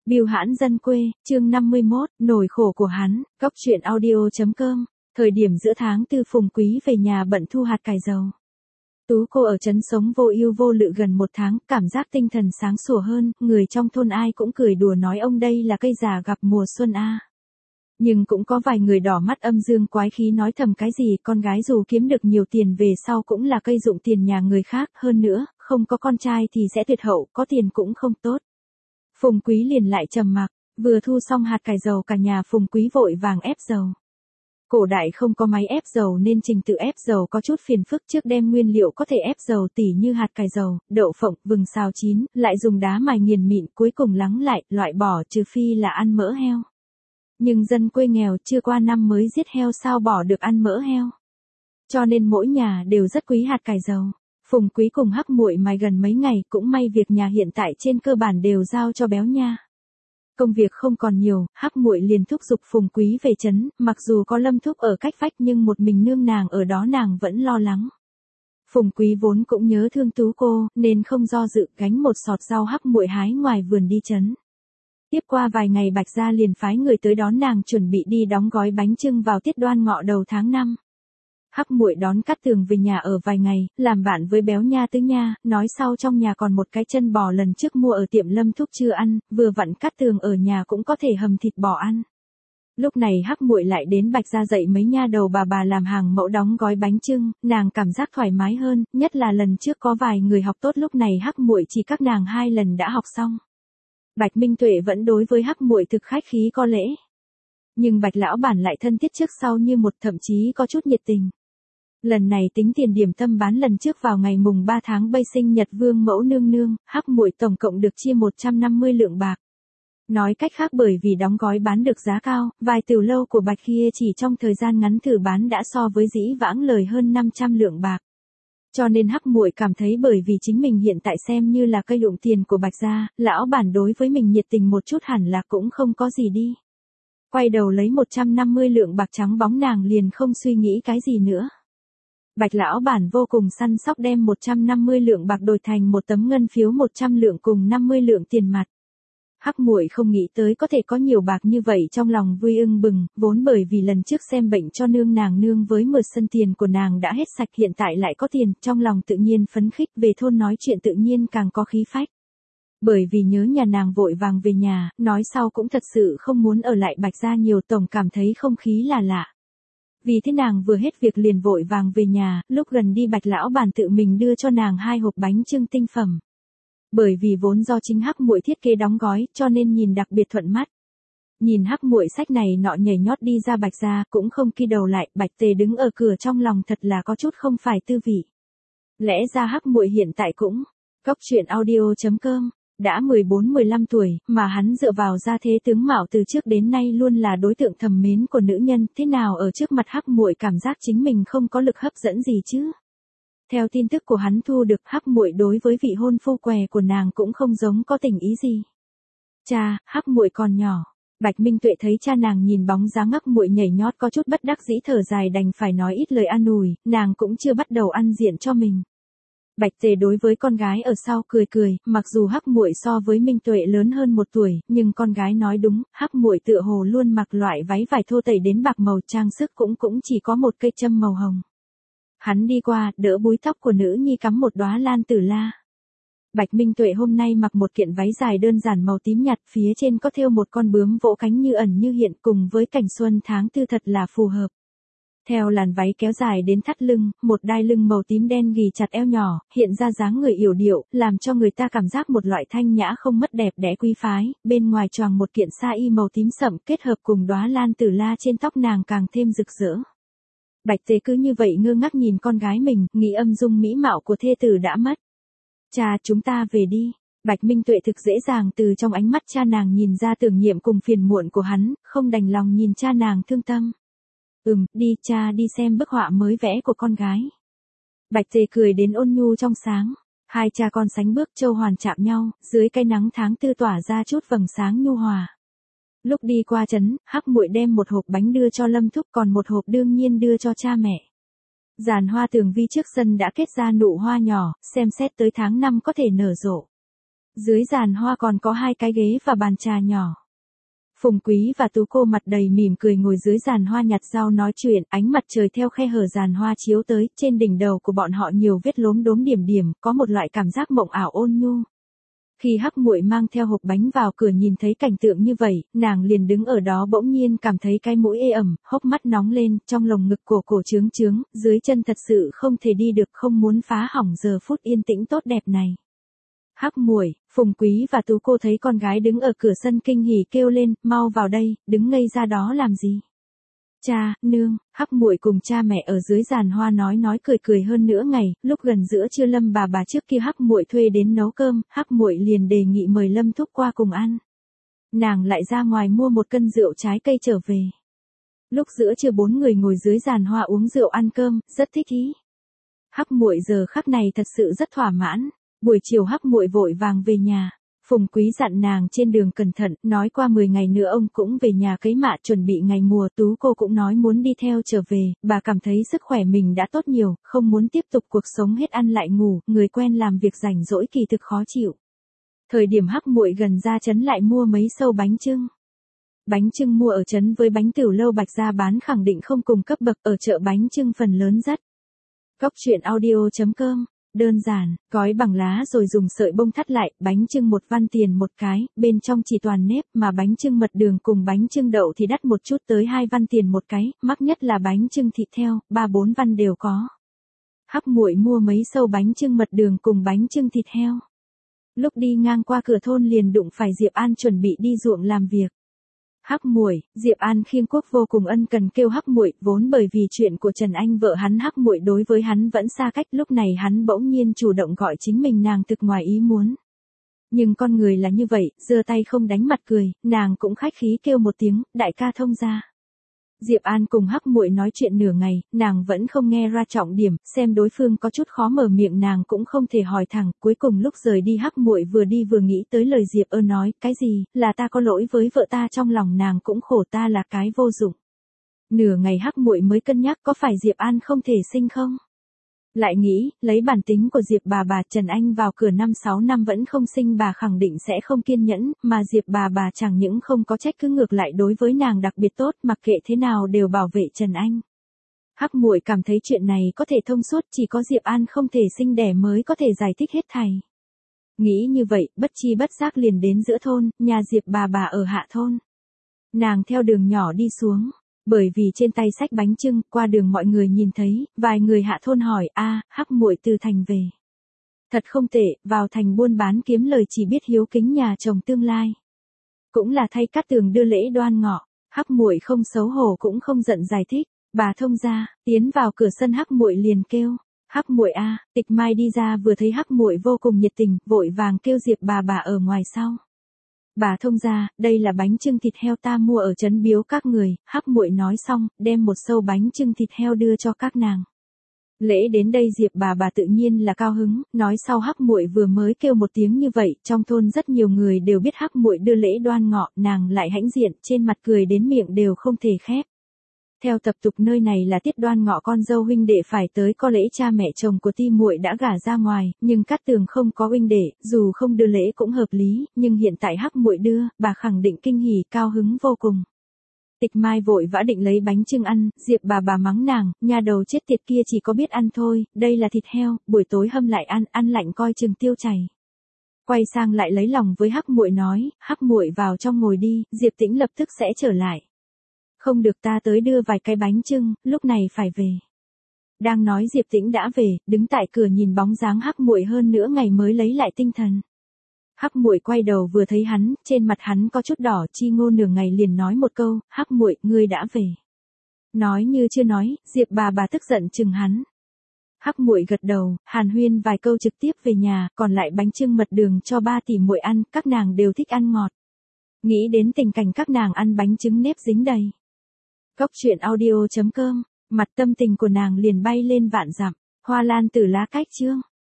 Bưu hãn dân quê, chương 51, nỗi khổ của hắn, góc truyện audio.com. Thời điểm giữa tháng tư Phùng Quý về nhà bận thu hạt cải dầu. Tú cô ở trấn sống vô ưu vô lự gần một tháng, cảm giác tinh thần sáng sủa hơn, người trong thôn ai cũng cười đùa nói ông đây là cây già gặp mùa xuân a. Nhưng cũng có vài người đỏ mắt âm dương quái khí nói thầm cái gì con gái dù kiếm được nhiều tiền về sau cũng là cây dụng tiền nhà người khác, hơn nữa, không có con trai thì sẽ tuyệt hậu, có tiền cũng không tốt. Phùng Quý liền lại trầm mặc, vừa thu xong hạt cải dầu cả nhà Phùng Quý vội vàng ép dầu. Cổ đại không có máy ép dầu nên trình tự ép dầu có chút phiền phức, trước đem nguyên liệu có thể ép dầu tỉ như hạt cải dầu, đậu phộng, vừng xào chín, lại dùng đá mài nghiền mịn, cuối cùng lắng lại, loại bỏ trừ phi là ăn mỡ heo. Nhưng dân quê nghèo chưa qua năm mới giết heo sao bỏ được ăn mỡ heo. Cho nên mỗi nhà đều rất quý hạt cải dầu. Phùng Quý cùng Hắc Muội mài gần mấy ngày, cũng may việc nhà hiện tại trên cơ bản đều giao cho Béo Nha. Công việc không còn nhiều, Hắc Muội liền thúc giục Phùng Quý về trấn, mặc dù có Lâm Thúc ở cách vách nhưng một mình nương nàng ở đó nàng vẫn lo lắng. Phùng Quý vốn cũng nhớ thương Tú cô, nên không do dự gánh một sọt rau Hắc Muội hái ngoài vườn đi trấn. Tiếp qua vài ngày Bạch Gia liền phái người tới đón nàng chuẩn bị đi đóng gói bánh chưng vào tiết Đoan Ngọ đầu tháng 5. Hắc Muội đón Cát Tường về nhà ở vài ngày, làm bạn với Béo Nha Tứ Nha, nói sau trong nhà còn một cái chân bò lần trước mua ở tiệm Lâm Thúc chưa ăn, vừa vặn Cát Tường ở nhà cũng có thể hầm thịt bò ăn. Lúc này Hắc Muội lại đến Bạch Gia dạy mấy nha đầu bà làm hàng mẫu đóng gói bánh chưng, nàng cảm giác thoải mái hơn, nhất là lần trước có vài người học tốt, lúc này Hắc Muội chỉ các nàng 2 lần đã học xong. Bạch Minh Tuệ vẫn đối với Hắc Muội thực khách khí có lễ. Nhưng Bạch lão bản lại thân thiết trước sau như một, thậm chí có chút nhiệt tình. Lần này tính tiền điểm tâm bán lần trước vào ngày mùng 3 tháng Bây sinh nhật Vương mẫu nương nương, Hắc Muội tổng cộng được chia 150 lượng bạc. Nói cách khác bởi vì đóng gói bán được giá cao, vài tiểu lâu của Bạch kia chỉ trong thời gian ngắn thử bán đã so với dĩ vãng lời hơn 500 lượng bạc. Cho nên Hắc Muội cảm thấy bởi vì chính mình hiện tại xem như là cây dụng tiền của Bạch gia, lão bản đối với mình nhiệt tình một chút hẳn là cũng không có gì đi. Quay đầu lấy 150 lượng bạc trắng bóng nàng liền không suy nghĩ cái gì nữa. Bạch lão bản vô cùng săn sóc đem 150 lượng bạc đổi thành một tấm ngân phiếu 100 lượng cùng 50 lượng tiền mặt. Hắc Muội không nghĩ tới có thể có nhiều bạc như vậy, trong lòng vui ưng bừng, vốn bởi vì lần trước xem bệnh cho nương nàng nương với mượn sân tiền của nàng đã hết sạch, hiện tại lại có tiền, trong lòng tự nhiên phấn khích, về thôn nói chuyện tự nhiên càng có khí phách. Bởi vì nhớ nhà nàng vội vàng về nhà, nói sau cũng thật sự không muốn ở lại Bạch gia nhiều, tổng cảm thấy không khí là lạ. Vì thế nàng vừa hết việc liền vội vàng về nhà, lúc gần đi Bạch lão bản tự mình đưa cho nàng 2 hộp bánh chưng tinh phẩm. Bởi vì vốn do chính Hắc Muội thiết kế đóng gói, cho nên nhìn đặc biệt thuận mắt. Nhìn Hắc Muội sách này nọ nhảy nhót đi ra Bạch gia, cũng không quay đầu lại, Bạch Tề đứng ở cửa trong lòng thật là có chút không phải tư vị. Lẽ ra Hắc Muội hiện tại cũng góc truyện audio.com đã 14-15 tuổi, mà hắn dựa vào gia thế tướng mạo từ trước đến nay luôn là đối tượng thầm mến của nữ nhân, thế nào ở trước mặt Hắc Muội cảm giác chính mình không có lực hấp dẫn gì chứ? Theo tin tức của hắn thu được, Hắc Muội đối với vị hôn phu què của nàng cũng không giống có tình ý gì. Cha, Hắc Muội còn nhỏ. Bạch Minh Tuệ thấy cha nàng nhìn bóng dáng Hắc Muội nhảy nhót có chút bất đắc dĩ thở dài, đành phải nói ít lời an ủi, nàng cũng chưa bắt đầu ăn diện cho mình. Bạch Tề đối với con gái ở sau cười cười, mặc dù Hắc Muội so với Minh Tuệ lớn hơn 1 tuổi, nhưng con gái nói đúng, Hắc Muội tựa hồ luôn mặc loại váy vải thô tẩy đến bạc màu, trang sức cũng chỉ có một cây châm màu hồng. Hắn đi qua, đỡ búi tóc của nữ nhi cắm một đóa lan tử la. Bạch Minh Tuệ hôm nay mặc một kiện váy dài đơn giản màu tím nhạt, phía trên có thêu một con bướm vỗ cánh như ẩn như hiện, cùng với cảnh xuân tháng tư thật là phù hợp. Theo làn váy kéo dài đến thắt lưng, một đai lưng màu tím đen ghì chặt eo nhỏ, hiện ra dáng người yểu điệu, làm cho người ta cảm giác một loại thanh nhã không mất đẹp đẽ quý phái, bên ngoài choàng một kiện sa y màu tím sậm kết hợp cùng đóa lan tử la trên tóc nàng càng thêm rực rỡ. Bạch Tề cứ như vậy ngơ ngác nhìn con gái mình, nghĩ âm dung mỹ mạo của thê tử đã mất. Cha, chúng ta về đi. Bạch Minh Tuệ thực dễ dàng từ trong ánh mắt cha nàng nhìn ra tưởng niệm cùng phiền muộn của hắn, không đành lòng nhìn cha nàng thương tâm. Đi cha, đi xem bức họa mới vẽ của con gái. Bạch Tề cười đến ôn nhu trong sáng. Hai cha con sánh bước châu hoàn chạm nhau, dưới cái nắng tháng tư tỏa ra chút vầng sáng nhu hòa. Lúc đi qua trấn, Hắc Muội đem một hộp bánh đưa cho Lâm Thúc, còn một hộp đương nhiên đưa cho cha mẹ. Giàn hoa tường vi trước sân đã kết ra nụ hoa nhỏ, xem xét tới tháng 5 có thể nở rộ. Dưới giàn hoa còn có 2 cái ghế và bàn trà nhỏ. Phùng Quý và Tú cô mặt đầy mỉm cười ngồi dưới giàn hoa nhặt rau nói chuyện, ánh mặt trời theo khe hở giàn hoa chiếu tới, trên đỉnh đầu của bọn họ nhiều vết lốm đốm điểm điểm, có một loại cảm giác mộng ảo ôn nhu. Khi Hắc Muội mang theo hộp bánh vào cửa nhìn thấy cảnh tượng như vậy, nàng liền đứng ở đó bỗng nhiên cảm thấy cái mũi ê ẩm, hốc mắt nóng lên, trong lồng ngực cổ trướng trướng, dưới chân thật sự không thể đi được, không muốn phá hỏng giờ phút yên tĩnh tốt đẹp này. Hắc Muội, Phùng Quý và Tú cô thấy con gái đứng ở cửa sân kinh hỉ kêu lên, mau vào đây, đứng ngây ra đó làm gì? Cha, nương, Hắc Muội cùng cha mẹ ở dưới giàn hoa nói cười hơn nửa ngày, lúc gần giữa trưa Lâm bà trước kia Hắc Muội thuê đến nấu cơm, Hắc Muội liền đề nghị mời Lâm thúc qua cùng ăn. Nàng lại ra ngoài mua 1 cân rượu trái cây trở về. Lúc giữa trưa 4 người ngồi dưới giàn hoa uống rượu ăn cơm, rất thích ý. Hắc Muội giờ khắc này thật sự rất thỏa mãn. Buổi chiều Hắc Muội vội vàng về nhà. Phùng Quý dặn nàng trên đường cẩn thận, nói qua 10 ngày nữa ông cũng về nhà cấy mạ chuẩn bị ngày mùa. Tú cô cũng nói muốn đi theo trở về, bà cảm thấy sức khỏe mình đã tốt nhiều, không muốn tiếp tục cuộc sống hết ăn lại ngủ, người quen làm việc rảnh rỗi kỳ thực khó chịu. Thời điểm Hắc Muội gần ra trấn lại mua mấy sâu bánh chưng. Bánh chưng mua ở trấn với bánh tiểu lâu Bạch Gia bán khẳng định không cùng cấp bậc, ở chợ bánh chưng phần lớn rất. Cóc truyện audio.com. Đơn giản, gói bằng lá rồi dùng sợi bông thắt lại, bánh chưng 1 văn tiền một cái, bên trong chỉ toàn nếp, mà bánh chưng mật đường cùng bánh chưng đậu thì đắt một chút tới 2 văn tiền một cái, mắc nhất là bánh chưng thịt heo, 3-4 văn đều có. Hắc Muội mua mấy sâu bánh chưng mật đường cùng bánh chưng thịt heo. Lúc đi ngang qua cửa thôn liền đụng phải Diệp An chuẩn bị đi ruộng làm việc. Hắc Muội, Diệp An khiêng quốc vô cùng ân cần kêu Hắc Muội, vốn bởi vì chuyện của Trần Anh vợ hắn Hắc Muội đối với hắn vẫn xa cách, lúc này hắn bỗng nhiên chủ động gọi chính mình nàng thực ngoài ý muốn. Nhưng con người là như vậy, giơ tay không đánh mặt cười, nàng cũng khách khí kêu một tiếng, đại ca thông gia. Diệp An cùng Hắc Muội nói chuyện nửa ngày, nàng vẫn không nghe ra trọng điểm, xem đối phương có chút khó mở miệng nàng cũng không thể hỏi thẳng, cuối cùng lúc rời đi Hắc Muội vừa đi vừa nghĩ tới lời Diệp nói, cái gì, là ta có lỗi với vợ ta, trong lòng nàng cũng khổ, ta là cái vô dụng. Nửa ngày Hắc Muội mới cân nhắc có phải Diệp An không thể sinh không? Lại nghĩ, lấy bản tính của Diệp bà Trần Anh vào cửa 5-6 năm vẫn không sinh bà khẳng định sẽ không kiên nhẫn, mà Diệp bà chẳng những không có trách cứ ngược lại đối với nàng đặc biệt tốt, mặc kệ thế nào đều bảo vệ Trần Anh. Hắc Muội cảm thấy chuyện này có thể thông suốt, chỉ có Diệp An không thể sinh đẻ mới có thể giải thích hết thảy. Nghĩ như vậy, bất chi bất giác liền đến giữa thôn, nhà Diệp bà ở hạ thôn. Nàng theo đường nhỏ đi xuống. Bởi vì trên tay xách bánh chưng, qua đường mọi người nhìn thấy, vài người hạ thôn hỏi, Hắc Muội từ thành về. Thật không tệ, vào thành buôn bán kiếm lời chỉ biết hiếu kính nhà chồng tương lai. Cũng là thay Cát Tường đưa lễ đoan ngọ, Hắc Muội không xấu hổ cũng không giận giải thích, bà thông gia, tiến vào cửa sân Hắc Muội liền kêu, Hắc Muội Tịch Mai đi ra vừa thấy Hắc Muội vô cùng nhiệt tình, vội vàng kêu Diệp bà ở ngoài sau. Bà thông gia, đây là bánh chưng thịt heo ta mua ở trấn biếu các người, Hắc Muội nói xong, đem một sâu bánh chưng thịt heo đưa cho các nàng. Lễ đến đây Diệp bà tự nhiên là cao hứng, nói sau Hắc Muội vừa mới kêu một tiếng như vậy, trong thôn rất nhiều người đều biết Hắc Muội đưa lễ đoan ngọ, nàng lại hãnh diện, trên mặt cười đến miệng đều không thể khép. Theo tập tục nơi này là tiết đoan ngọ con dâu huynh đệ phải tới có lễ, cha mẹ chồng của Ti Muội đã gả ra ngoài, nhưng Cát Tường không có huynh đệ, dù không đưa lễ cũng hợp lý, nhưng hiện tại Hắc Muội đưa, bà khẳng định kinh hỉ cao hứng vô cùng. Tịch Mai vội vã định lấy bánh chưng ăn, Diệp bà mắng nàng, nhà đầu chết tiệt kia chỉ có biết ăn thôi, đây là thịt heo, buổi tối hâm lại ăn lạnh coi chừng tiêu chảy. Quay sang lại lấy lòng với Hắc Muội nói, Hắc Muội vào trong ngồi đi, Diệp Tĩnh lập tức sẽ trở lại. Không được, ta tới đưa vài cái bánh chưng, lúc này phải về. Đang nói Diệp Tĩnh đã về, đứng tại cửa nhìn bóng dáng Hắc Muội hơn nửa ngày mới lấy lại tinh thần. Hắc Muội quay đầu vừa thấy hắn, trên mặt hắn có chút đỏ, chi ngô nửa ngày liền nói một câu, Hắc Muội, ngươi đã về. Nói như chưa nói, Diệp bà tức giận chừng hắn. Hắc Muội gật đầu, hàn huyên vài câu trực tiếp về nhà, còn lại bánh chưng mật đường cho 3 tỷ muội ăn, các nàng đều thích ăn ngọt. Nghĩ đến tình cảnh các nàng ăn bánh trứng nếp dính đầy. Cóc truyện audio.com, mặt tâm tình của nàng liền bay lên vạn dặm. Hoa Lan Tử Lá cách chương.